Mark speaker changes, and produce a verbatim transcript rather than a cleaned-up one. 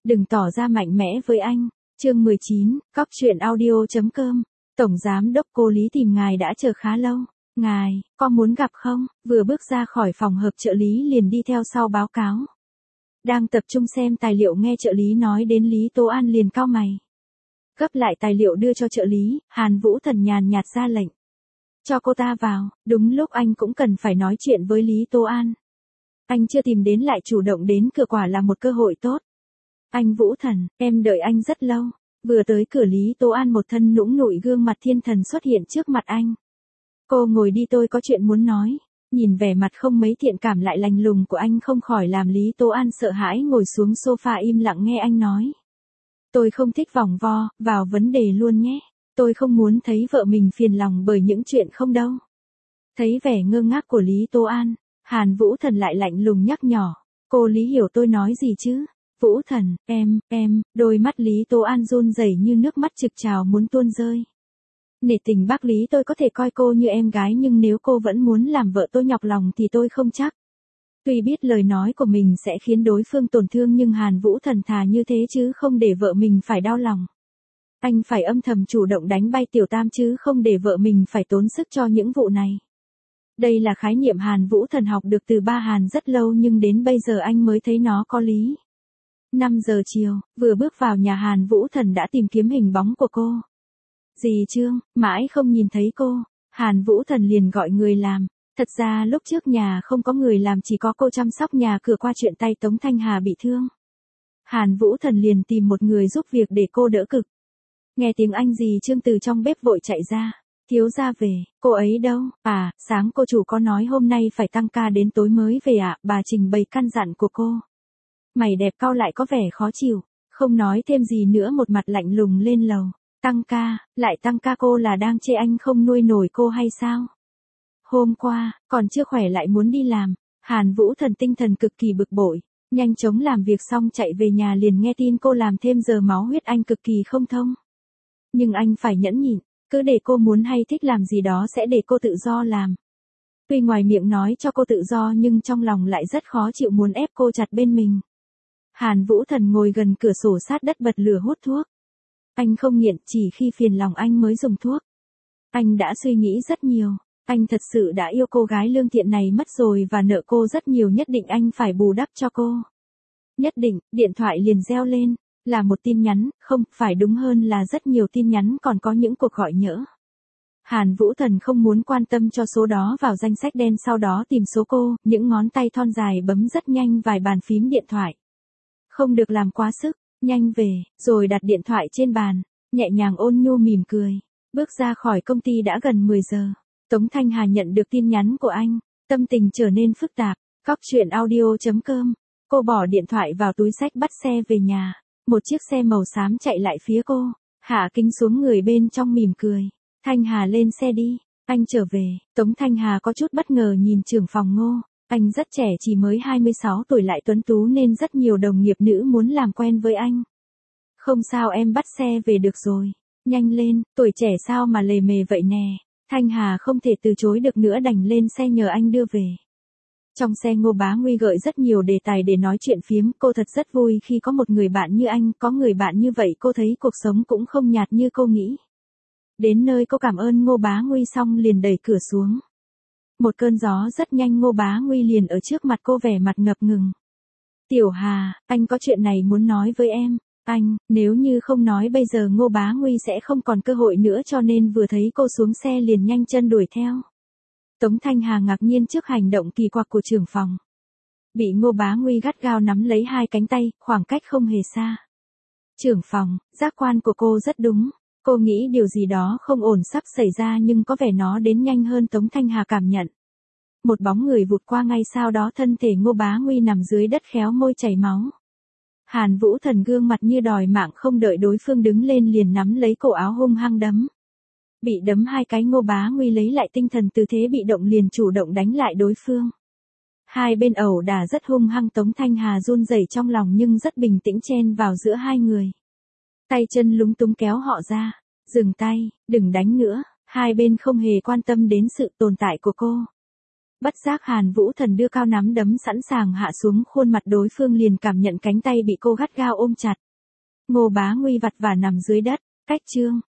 Speaker 1: Đừng tỏ ra mạnh mẽ với anh. Chương mười chín, cóc truyện audio.com. Tổng giám đốc cô Lý tìm ngài đã chờ khá lâu. Ngài, có muốn gặp không? Vừa bước ra khỏi phòng họp trợ lý liền đi theo sau báo cáo. Đang tập trung xem tài liệu nghe trợ lý nói đến Lý Tố An liền cau mày. Gấp lại tài liệu đưa cho trợ lý, Hàn Vũ Thần nhàn nhạt ra lệnh. Cho cô ta vào, đúng lúc anh cũng cần phải nói chuyện với Lý Tố An. Anh chưa tìm đến lại chủ động đến cửa quả là một cơ hội tốt. Anh Vũ Thần, em đợi anh rất lâu. Vừa tới cửa Lý Tố An một thân nũng nụi gương mặt thiên thần xuất hiện trước mặt anh. Cô ngồi đi, tôi có chuyện muốn nói. Nhìn vẻ mặt không mấy thiện cảm lại lạnh lùng của anh không khỏi làm Lý Tố An sợ hãi ngồi xuống sofa im lặng nghe anh nói. Tôi không thích vòng vo, vào vấn đề luôn nhé. Tôi không muốn thấy vợ mình phiền lòng bởi những chuyện không đâu. Thấy vẻ ngơ ngác của Lý Tố An, Hàn Vũ Thần lại lạnh lùng nhắc nhỏ. Cô Lý hiểu tôi nói gì chứ? Vũ Thần, em, em, đôi mắt Lý Tố An run rẩy như nước mắt trực trào muốn tuôn rơi. Nể tình bác Lý, tôi có thể coi cô như em gái nhưng nếu cô vẫn muốn làm vợ tôi nhọc lòng thì tôi không chắc. Tuy biết lời nói của mình sẽ khiến đối phương tổn thương nhưng Hàn Vũ Thần thà như thế chứ không để vợ mình phải đau lòng. Anh phải âm thầm chủ động đánh bay Tiểu Tam chứ không để vợ mình phải tốn sức cho những vụ này. Đây là khái niệm Hàn Vũ Thần học được từ ba Hàn rất lâu nhưng đến bây giờ anh mới thấy nó có lý. năm giờ chiều, vừa bước vào nhà Hàn Vũ Thần đã tìm kiếm hình bóng của cô. Dì Trương, mãi không nhìn thấy cô, Hàn Vũ Thần liền gọi người làm. Thật ra lúc trước nhà không có người làm, chỉ có cô chăm sóc nhà cửa qua chuyện tay Tống Thanh Hà bị thương. Hàn Vũ Thần liền tìm một người giúp việc để cô đỡ cực. Nghe tiếng anh dì Trương từ trong bếp vội chạy ra. Thiếu gia về, cô ấy đâu? À, sáng cô chủ có nói hôm nay phải tăng ca đến tối mới về ạ, à? Bà trình bày căn dặn của cô. Mày đẹp cau lại có vẻ khó chịu, không nói thêm gì nữa một mặt lạnh lùng lên lầu. Tăng ca, lại tăng ca, cô là đang chê anh không nuôi nổi cô hay sao? Hôm qua, còn chưa khỏe lại muốn đi làm. Hàn Vũ Thần tinh thần cực kỳ bực bội, nhanh chóng làm việc xong chạy về nhà liền nghe tin cô làm thêm giờ máu huyết, anh cực kỳ không thông. Nhưng anh phải nhẫn nhịn, cứ để cô muốn hay thích làm gì đó sẽ để cô tự do làm. Tuy ngoài miệng nói cho cô tự do nhưng trong lòng lại rất khó chịu muốn ép cô chặt bên mình. Hàn Vũ Thần ngồi gần cửa sổ sát đất bật lửa hút thuốc. Anh không nghiện, chỉ khi phiền lòng anh mới dùng thuốc. Anh đã suy nghĩ rất nhiều, anh thật sự đã yêu cô gái lương thiện này mất rồi và nợ cô rất nhiều, nhất định anh phải bù đắp cho cô. Nhất định, điện thoại liền reo lên, là một tin nhắn, không, phải đúng hơn là rất nhiều tin nhắn, còn có những cuộc gọi nhỡ. Hàn Vũ Thần không muốn quan tâm cho số đó vào danh sách đen, sau đó tìm số cô, những ngón tay thon dài bấm rất nhanh vài bàn phím điện thoại. Không được làm quá sức, nhanh về, rồi đặt điện thoại trên bàn, nhẹ nhàng ôn nhu mỉm cười. Bước ra khỏi công ty đã gần mười giờ. Tống Thanh Hà nhận được tin nhắn của anh, tâm tình trở nên phức tạp. Cóc truyện audio.com. Cô bỏ điện thoại vào túi xách bắt xe về nhà. Một chiếc xe màu xám chạy lại phía cô, hạ kính xuống, người bên trong mỉm cười. Thanh Hà lên xe đi, anh trở về. Tống Thanh Hà có chút bất ngờ nhìn trưởng phòng Ngô. Anh rất trẻ, chỉ mới hai mươi sáu tuổi, lại tuấn tú nên rất nhiều đồng nghiệp nữ muốn làm quen với anh. Không sao, em bắt xe về được rồi. Nhanh lên, tuổi trẻ sao mà lề mề vậy nè. Thanh Hà không thể từ chối được nữa đành lên xe nhờ anh đưa về. Trong xe Ngô Bá Nguy gợi rất nhiều đề tài để nói chuyện phiếm, cô thật rất vui khi có một người bạn như anh, có người bạn như vậy cô thấy cuộc sống cũng không nhạt như cô nghĩ. Đến nơi cô cảm ơn Ngô Bá Nguy xong liền đẩy cửa xuống. Một cơn gió rất nhanh, Ngô Bá Nguy liền ở trước mặt cô, vẻ mặt ngập ngừng. Tiểu Hà, anh có chuyện này muốn nói với em. Anh, nếu như không nói bây giờ Ngô Bá Nguy sẽ không còn cơ hội nữa, cho nên vừa thấy cô xuống xe liền nhanh chân đuổi theo. Tống Thanh Hà ngạc nhiên trước hành động kỳ quặc của trưởng phòng. Bị Ngô Bá Nguy gắt gao nắm lấy hai cánh tay, khoảng cách không hề xa. Trưởng phòng, giác quan của cô rất đúng. Cô nghĩ điều gì đó không ổn sắp xảy ra nhưng có vẻ nó đến nhanh hơn Tống Thanh Hà cảm nhận. Một bóng người vụt qua, ngay sau đó thân thể Ngô Bá Nguy nằm dưới đất khéo môi chảy máu. Hàn Vũ Thần gương mặt như đòi mạng, không đợi đối phương đứng lên liền nắm lấy cổ áo hung hăng đấm. Bị đấm hai cái, Ngô Bá Nguy lấy lại tinh thần, từ thế bị động liền chủ động đánh lại đối phương. Hai bên ẩu đả rất hung hăng, Tống Thanh Hà run rẩy trong lòng nhưng rất bình tĩnh chen vào giữa hai người. Tay chân lúng túng kéo họ ra. Dừng tay, đừng đánh nữa. Hai bên không hề quan tâm đến sự tồn tại của cô. Bất giác Hàn Vũ Thần đưa cao nắm đấm sẵn sàng hạ xuống khuôn mặt đối phương liền cảm nhận cánh tay bị cô gắt gao ôm chặt. Ngô Bá Nguy vặt vả nằm dưới đất, cách chương,